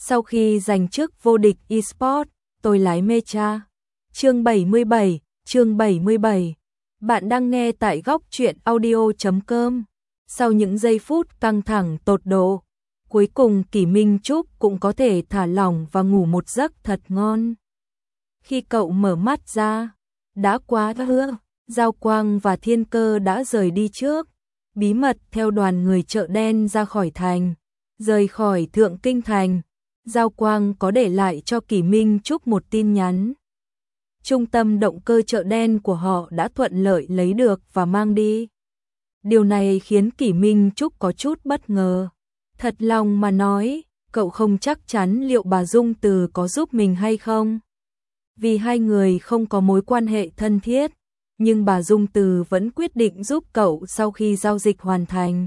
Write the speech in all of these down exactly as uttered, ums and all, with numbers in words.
Sau khi giành chức vô địch eSports, tôi lái Mecha. Chương bảy mươi bảy, chương bảy mươi bảy. Bạn đang nghe tại góc truyện audio chấm com. Sau những giây phút căng thẳng tột độ, cuối cùng Kỷ Minh Trúc cũng có thể thả lỏng và ngủ một giấc thật ngon. Khi cậu mở mắt ra, đã quá hứa, Giao Quang và Thiên Cơ đã rời đi trước, bí mật theo đoàn người chợ đen ra khỏi thành, rời khỏi Thượng Kinh Thành. Giao Quang có để lại cho Kỷ Minh Trúc một tin nhắn. Trung tâm động cơ chợ đen của họ đã thuận lợi lấy được và mang đi. Điều này khiến Kỷ Minh Trúc có chút bất ngờ. Thật lòng mà nói, cậu không chắc chắn liệu bà Dung Từ có giúp mình hay không. Vì hai người không có mối quan hệ thân thiết, nhưng bà Dung Từ vẫn quyết định giúp cậu sau khi giao dịch hoàn thành.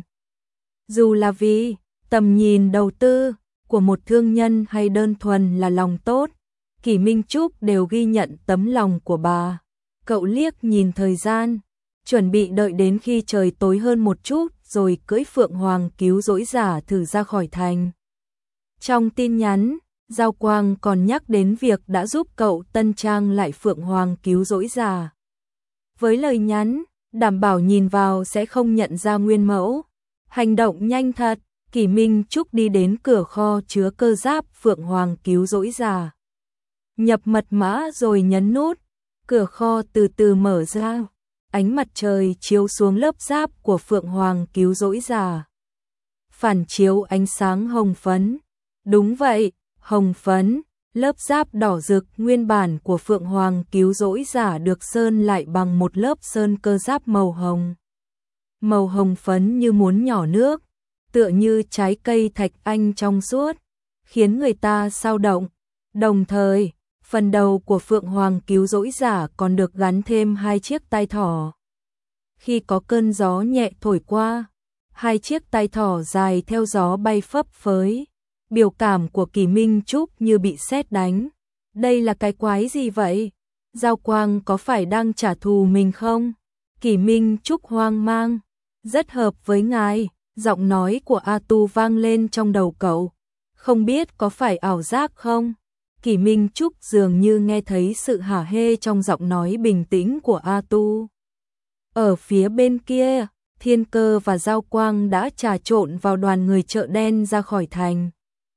Dù là vì tầm nhìn đầu tư của một thương nhân hay đơn thuần là lòng tốt, Kỷ Minh Trúc đều ghi nhận tấm lòng của bà. Cậu liếc nhìn thời gian, chuẩn bị đợi đến khi trời tối hơn một chút rồi cưỡi Phượng Hoàng cứu rỗi giả thử ra khỏi thành. Trong tin nhắn, Giao Quang còn nhắc đến việc đã giúp cậu tân trang lại Phượng Hoàng cứu rỗi giả. Với lời nhắn, đảm bảo nhìn vào sẽ không nhận ra nguyên mẫu. Hành động nhanh thật, Kỷ Minh Trúc đi đến cửa kho chứa cơ giáp Phượng Hoàng cứu rỗi giả. Nhập mật mã rồi nhấn nút, cửa kho từ từ mở ra, ánh mặt trời chiếu xuống lớp giáp của Phượng Hoàng cứu rỗi giả. Phản chiếu ánh sáng hồng phấn. Đúng vậy, hồng phấn, lớp giáp đỏ rực nguyên bản của Phượng Hoàng cứu rỗi giả được sơn lại bằng một lớp sơn cơ giáp màu hồng. Màu hồng phấn như muốn nhỏ nước, tựa như trái cây thạch anh trong suốt, khiến người ta sao động. Đồng thời, phần đầu của Phượng Hoàng cứu rỗi giả còn được gắn thêm hai chiếc tai thỏ. Khi có cơn gió nhẹ thổi qua, hai chiếc tai thỏ dài theo gió bay phấp phới. Biểu cảm của Kỷ Minh Trúc như bị sét đánh. Đây là cái quái gì vậy? Giao Quang có phải đang trả thù mình không? Kỷ Minh Trúc hoang mang. Rất hợp với ngài, giọng nói của A Tu vang lên trong đầu cậu. Không biết có phải ảo giác không? Kỷ Minh Trúc dường như nghe thấy sự hả hê trong giọng nói bình tĩnh của A Tu. Ở phía bên kia, Thiên Cơ và Giao Quang đã trà trộn vào đoàn người chợ đen ra khỏi thành.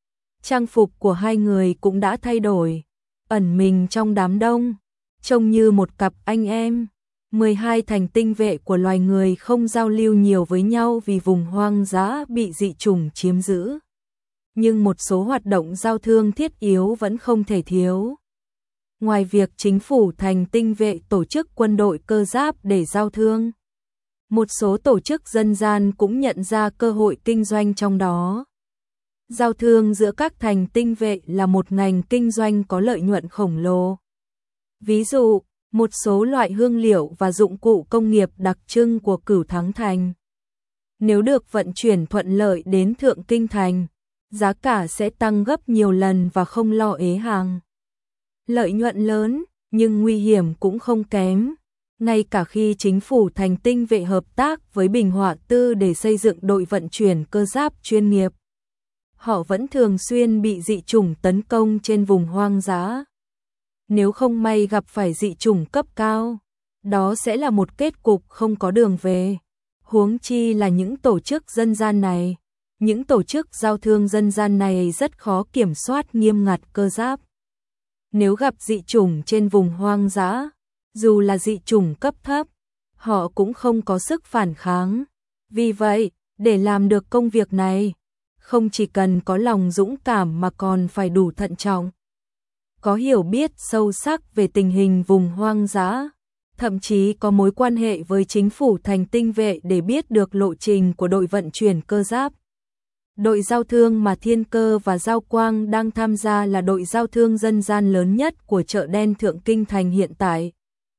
Trang phục của hai người cũng đã thay đổi, ẩn mình trong đám đông, trông như một cặp anh em. mười hai thành tinh vệ của loài người không giao lưu nhiều với nhau vì vùng hoang dã bị dị chủng chiếm giữ. Nhưng một số hoạt động giao thương thiết yếu vẫn không thể thiếu. Ngoài việc chính phủ thành tinh vệ tổ chức quân đội cơ giáp để giao thương, một số tổ chức dân gian cũng nhận ra cơ hội kinh doanh trong đó. Giao thương giữa các thành tinh vệ là một ngành kinh doanh có lợi nhuận khổng lồ. Ví dụ, một số loại hương liệu và dụng cụ công nghiệp đặc trưng của Cửu Thắng Thành. Nếu được vận chuyển thuận lợi đến Thượng Kinh Thành, giá cả sẽ tăng gấp nhiều lần và không lo ế hàng. Lợi nhuận lớn, nhưng nguy hiểm cũng không kém. Ngay cả khi chính phủ thành tinh vệ hợp tác với Bình Họa Tư để xây dựng đội vận chuyển cơ giáp chuyên nghiệp, họ vẫn thường xuyên bị dị chủng tấn công trên vùng hoang dã. Nếu không may gặp phải dị chủng cấp cao, đó sẽ là một kết cục không có đường về. Huống chi là những tổ chức dân gian này. Những tổ chức giao thương dân gian này rất khó kiểm soát nghiêm ngặt cơ giáp. Nếu gặp dị chủng trên vùng hoang dã, dù là dị chủng cấp thấp, họ cũng không có sức phản kháng. Vì vậy, để làm được công việc này, không chỉ cần có lòng dũng cảm mà còn phải đủ thận trọng. Có hiểu biết sâu sắc về tình hình vùng hoang dã, thậm chí có mối quan hệ với chính phủ thành tinh vệ để biết được lộ trình của đội vận chuyển cơ giáp. Đội giao thương mà Thiên Cơ và Giao Quang đang tham gia là đội giao thương dân gian lớn nhất của chợ đen Thượng Kinh Thành hiện tại.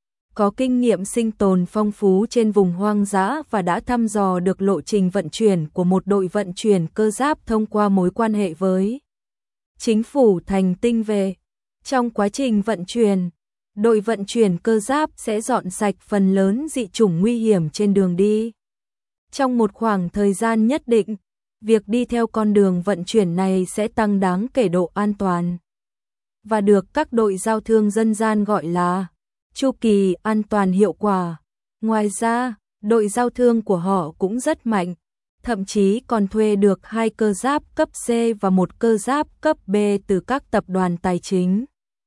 Có kinh nghiệm sinh tồn phong phú trên vùng hoang dã và đã thăm dò được lộ trình vận chuyển của một đội vận chuyển cơ giáp thông qua mối quan hệ với chính phủ thành tinh vệ. Trong quá trình vận chuyển, đội vận chuyển cơ giáp sẽ dọn sạch phần lớn dị chủng nguy hiểm trên đường đi. Trong một khoảng thời gian nhất định, Việc đi theo con đường vận chuyển này sẽ tăng đáng kể độ an toàn và được các đội giao thương dân gian gọi là chu kỳ an toàn hiệu quả. Ngoài ra, đội giao thương của họ cũng rất mạnh, thậm chí còn thuê được hai cơ giáp cấp C và một cơ giáp cấp B từ các tập đoàn tài chính.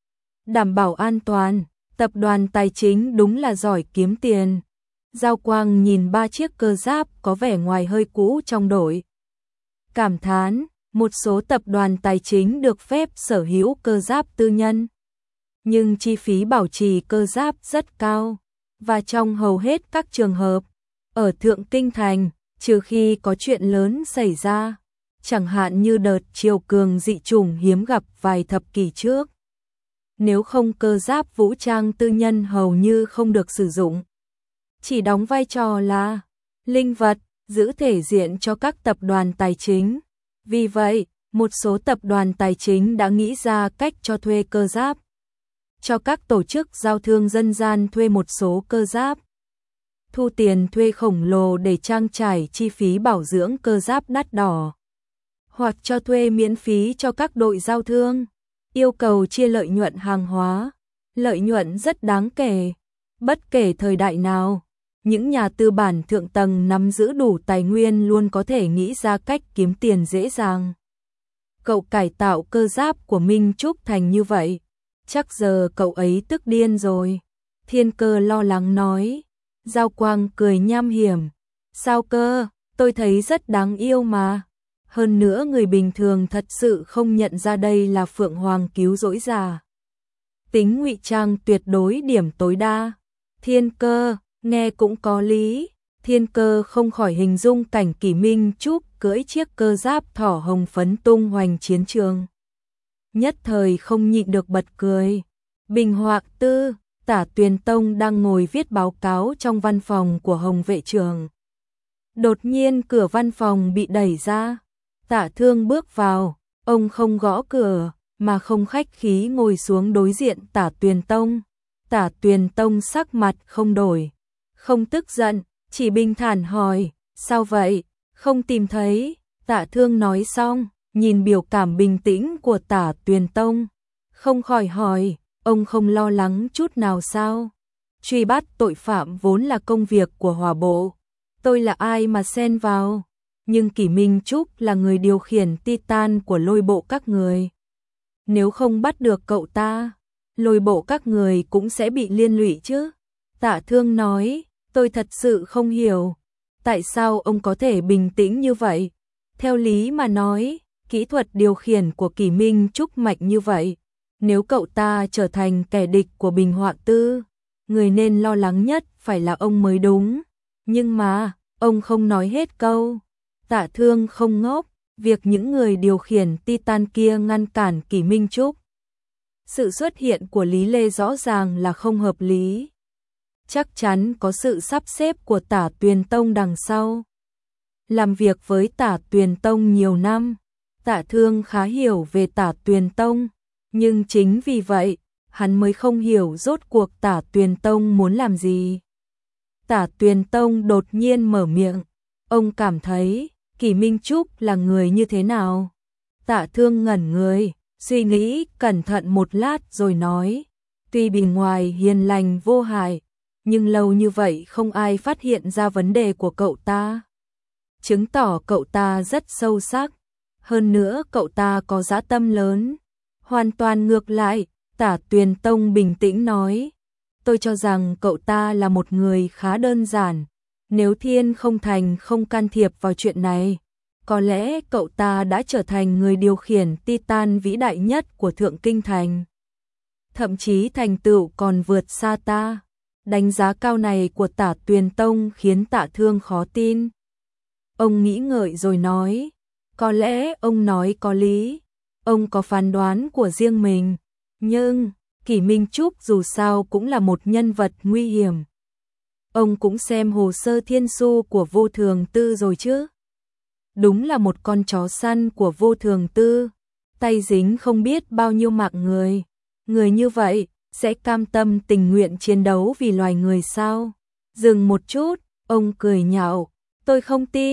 Đảm bảo an toàn, tập đoàn tài chính đúng là giỏi kiếm tiền. Giao Quang nhìn ba chiếc cơ giáp có vẻ ngoài hơi cũ trong đội. Cảm thán, một số tập đoàn tài chính được phép sở hữu cơ giáp tư nhân. Nhưng chi phí bảo trì cơ giáp rất cao. Và trong hầu hết các trường hợp, ở Thượng Kinh Thành, trừ khi có chuyện lớn xảy ra, chẳng hạn như đợt triều cường dị chủng hiếm gặp vài thập kỷ trước. Nếu không cơ giáp vũ trang tư nhân hầu như không được sử dụng. Chỉ đóng vai trò là linh vật, giữ thể diện cho các tập đoàn tài chính. Vì vậy, một số tập đoàn tài chính đã nghĩ ra cách cho thuê cơ giáp. Cho các tổ chức giao thương dân gian thuê một số cơ giáp. Thu tiền thuê khổng lồ để trang trải chi phí bảo dưỡng cơ giáp đắt đỏ. Hoặc cho thuê miễn phí cho các đội giao thương. Yêu cầu chia lợi nhuận hàng hóa. Lợi nhuận rất đáng kể. Bất kể thời đại nào, những nhà tư bản thượng tầng nắm giữ đủ tài nguyên luôn có thể nghĩ ra cách kiếm tiền dễ dàng. Cậu cải tạo cơ giáp của Minh Trúc thành như vậy, chắc giờ cậu ấy tức điên rồi. Thiên Cơ lo lắng nói. Giao Quang cười nham hiểm. Sao cơ, tôi thấy rất đáng yêu mà. Hơn nữa người bình thường thật sự không nhận ra đây là Phượng Hoàng cứu rỗi già. Tính ngụy trang tuyệt đối điểm tối đa. Thiên Cơ, nghe cũng có lý. Thiên Cơ không khỏi hình dung cảnh Kỷ Minh Trúc cưỡi chiếc cơ giáp thỏ hồng phấn tung hoành chiến trường. Nhất thời không nhịn được bật cười. Bình Hoạc Tư, Tả Tuyền Tông đang ngồi viết báo cáo trong văn phòng của Hồng vệ trưởng. Đột nhiên cửa văn phòng bị đẩy ra. Tạ Thương bước vào, ông không gõ cửa, mà không khách khí ngồi xuống đối diện Tả Tuyền Tông. Tả Tuyền Tông sắc mặt không đổi, không tức giận, chỉ bình thản hỏi, sao vậy, không tìm thấy. Tạ Thương nói xong, nhìn biểu cảm bình tĩnh của Tả Tuyền Tông, không khỏi hỏi, ông không lo lắng chút nào sao? Truy bắt tội phạm vốn là công việc của Hòa Bộ, tôi là ai mà xen vào? Nhưng Kỷ Minh Trúc là người điều khiển Titan của Lôi Bộ các người. Nếu không bắt được cậu ta, Lôi Bộ các người cũng sẽ bị liên lụy chứ. Tạ Thương nói, tôi thật sự không hiểu, tại sao ông có thể bình tĩnh như vậy? Theo lý mà nói, kỹ thuật điều khiển của Kỷ Minh Trúc mạnh như vậy. Nếu cậu ta trở thành kẻ địch của Bình Họa Tư, người nên lo lắng nhất phải là ông mới đúng. Nhưng mà, ông không nói hết câu. Tạ Thương không ngốc, việc những người điều khiển Titan kia ngăn cản Kỷ Minh Trúc. Sự xuất hiện của Lý Lê rõ ràng là không hợp lý. Chắc chắn có sự sắp xếp của Tả Tuyền Tông đằng sau. Làm việc với Tả Tuyền Tông nhiều năm, Tạ Thương khá hiểu về Tả Tuyền Tông. Nhưng chính vì vậy, hắn mới không hiểu rốt cuộc Tả Tuyền Tông muốn làm gì. Tả Tuyền Tông đột nhiên mở miệng, ông cảm thấy Kỷ Minh Trúc là người như thế nào? Tạ Thương ngẩn người, suy nghĩ cẩn thận một lát rồi nói, tuy bề ngoài hiền lành vô hại, nhưng lâu như vậy không ai phát hiện ra vấn đề của cậu ta. Chứng tỏ cậu ta rất sâu sắc, hơn nữa cậu ta có dã tâm lớn. Hoàn toàn ngược lại, Tả Tuyền Tông bình tĩnh nói, tôi cho rằng cậu ta là một người khá đơn giản. Nếu Thiên Không Thành không can thiệp vào chuyện này, có lẽ cậu ta đã trở thành người điều khiển Titan vĩ đại nhất của Thượng Kinh Thành. Thậm chí thành tựu còn vượt xa ta. Đánh giá cao này của Tả Tuyền Tông khiến Tạ Thương khó tin. Ông nghĩ ngợi rồi nói, có lẽ ông nói có lý. Ông có phán đoán của riêng mình, nhưng Kỷ Minh Trúc dù sao cũng là một nhân vật nguy hiểm. Ông cũng xem hồ sơ thiên su của Vô Thường Tư rồi chứ? Đúng là một con chó săn của Vô Thường Tư, tay dính không biết bao nhiêu mạng người. Người như vậy sẽ cam tâm tình nguyện chiến đấu vì loài người sao? Dừng một chút, ông cười nhạo, tôi không tin,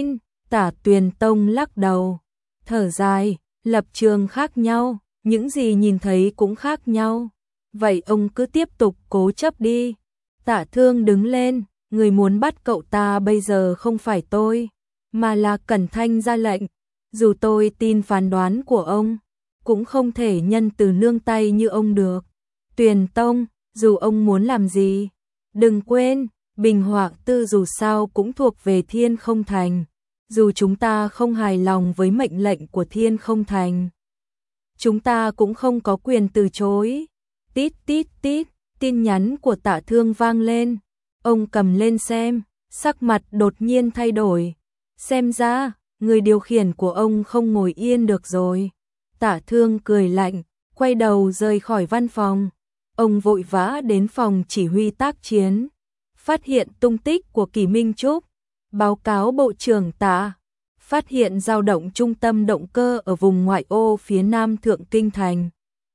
Tả Tuyền Tông lắc đầu, thở dài, lập trường khác nhau, những gì nhìn thấy cũng khác nhau. Vậy ông cứ tiếp tục cố chấp đi. Tạ Thương đứng lên, người muốn bắt cậu ta bây giờ không phải tôi, mà là Cẩn Thanh ra lệnh. Dù tôi tin phán đoán của ông, cũng không thể nhân từ nương tay như ông được. Tuyền Tông, dù ông muốn làm gì, đừng quên, Bình Họa Tư dù sao cũng thuộc về Thiên Không Thành. Dù chúng ta không hài lòng với mệnh lệnh của Thiên Không Thành, chúng ta cũng không có quyền từ chối. Tít tít tít, tin nhắn của Tạ Thương vang lên. Ông cầm lên xem, sắc mặt đột nhiên thay đổi. Xem ra, người điều khiển của ông không ngồi yên được rồi. Tạ Thương cười lạnh, quay đầu rời khỏi văn phòng. Ông vội vã đến phòng chỉ huy tác chiến, phát hiện tung tích của Kỷ Minh Trúc, báo cáo Bộ trưởng Tạ, phát hiện dao động trung tâm động cơ ở vùng ngoại ô phía nam Thượng Kinh Thành.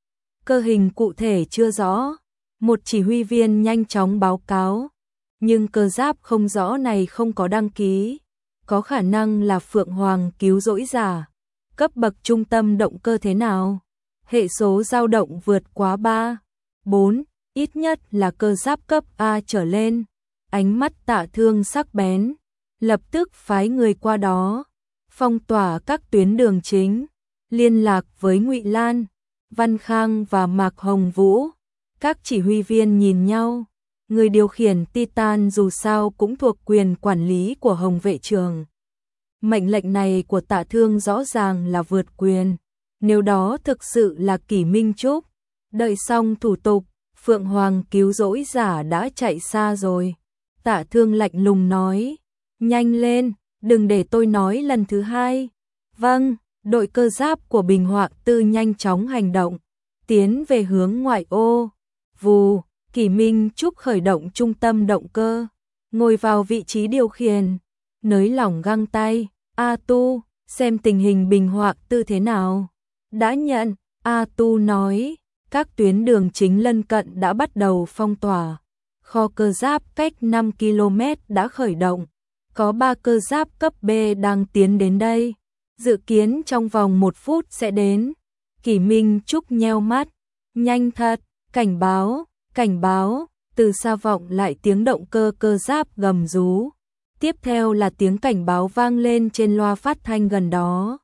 Cơ hình cụ thể chưa rõ, một chỉ huy viên nhanh chóng báo cáo, nhưng cơ giáp không rõ này không có đăng ký, có khả năng là Phượng Hoàng cứu rỗi giả. Cấp bậc trung tâm động cơ thế nào? Hệ số dao động vượt quá ba, bốn, ít nhất là cơ giáp cấp A trở lên. Ánh mắt Tạ Thương sắc bén, lập tức phái người qua đó, phong tỏa các tuyến đường chính, liên lạc với Ngụy Lan, Văn Khang và Mạc Hồng Vũ. Các chỉ huy viên nhìn nhau, người điều khiển Titan dù sao cũng thuộc quyền quản lý của Hồng Vệ Trường. Mệnh lệnh này của Tạ Thương rõ ràng là vượt quyền, nếu đó thực sự là Kỷ Minh Trúc, đợi xong thủ tục, Phượng Hoàng cứu rỗi giả đã chạy xa rồi. Tạ Thương lạnh lùng nói, nhanh lên, đừng để tôi nói lần thứ hai. Vâng, đội cơ giáp của Bình Họa Tư nhanh chóng hành động, tiến về hướng ngoại ô. Vù, Kỷ Minh Trúc khởi động trung tâm động cơ, ngồi vào vị trí điều khiển, nới lỏng găng tay. A Tu, xem tình hình Bình Họa Tư thế nào. Đã nhận, A Tu nói, các tuyến đường chính lân cận đã bắt đầu phong tỏa. Kho cơ giáp cách năm ki lô mét đã khởi động, có ba cơ giáp cấp B đang tiến đến đây, dự kiến trong vòng một phút sẽ đến. Kỷ Minh Trúc nheo mắt, nhanh thật, cảnh báo, cảnh báo, từ xa vọng lại tiếng động cơ cơ giáp gầm rú. Tiếp theo là tiếng cảnh báo vang lên trên loa phát thanh gần đó.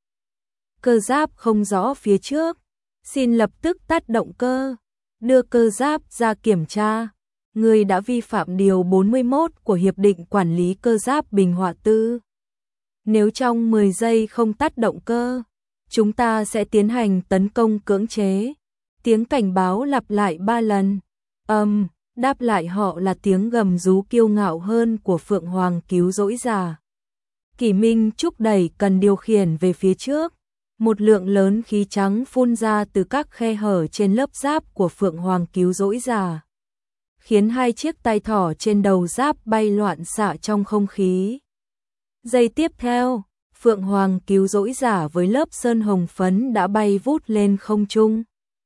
Cơ giáp không rõ phía trước, xin lập tức tắt động cơ, đưa cơ giáp ra kiểm tra. Người đã vi phạm điều bốn mươi mốt của Hiệp định Quản lý Cơ giáp Bình Họa Tư. Nếu trong mười giây không tắt động cơ, chúng ta sẽ tiến hành tấn công cưỡng chế. Tiếng cảnh báo lặp lại ba lần. Âm, um, đáp lại họ là tiếng gầm rú kiêu ngạo hơn của Phượng Hoàng cứu rỗi giả. Kỷ Minh Trúc đẩy cần điều khiển về phía trước. Một lượng lớn khí trắng phun ra từ các khe hở trên lớp giáp của Phượng Hoàng cứu rỗi giả, khiến hai chiếc tai thỏ trên đầu giáp bay loạn xạ trong không khí. Giây tiếp theo, Phượng Hoàng cứu rỗi giả với lớp sơn hồng phấn đã bay vút lên không trung.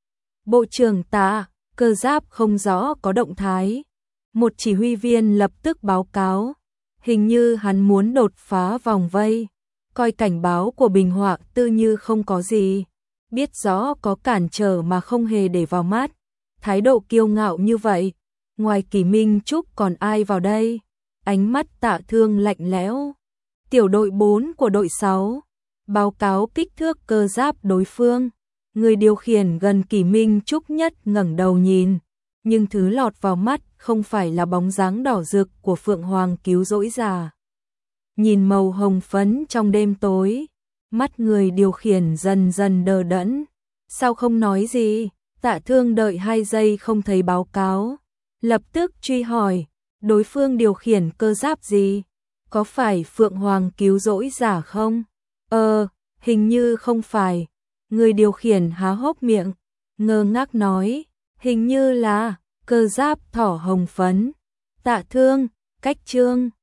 Bộ trưởng Tạ, cơ giáp không rõ có động thái. Một chỉ huy viên lập tức báo cáo, hình như hắn muốn đột phá vòng vây. Coi cảnh báo của Bình Họa Tư như không có gì, biết rõ có cản trở mà không hề để vào mắt. Thái độ kiêu ngạo như vậy, ngoài Kỷ Minh Trúc còn ai vào đây? Ánh mắt Tạ Thương lạnh lẽo. Tiểu đội bốn của đội sáu, báo cáo kích thước cơ giáp đối phương. Người điều khiển gần Kỷ Minh Trúc nhất ngẩng đầu nhìn, nhưng thứ lọt vào mắt không phải là bóng dáng đỏ rực của Phượng Hoàng cứu rỗi giả. Nhìn màu hồng phấn trong đêm tối, mắt người điều khiển dần dần đờ đẫn. Sao không nói gì? Tạ Thương đợi hai giây không thấy báo cáo, lập tức truy hỏi, đối phương điều khiển cơ giáp gì? Có phải Phượng Hoàng cứu rỗi giả không? Ờ, hình như không phải. Người điều khiển há hốc miệng, ngơ ngác nói, hình như là cơ giáp thỏ hồng phấn. Tạ Thương, cách chương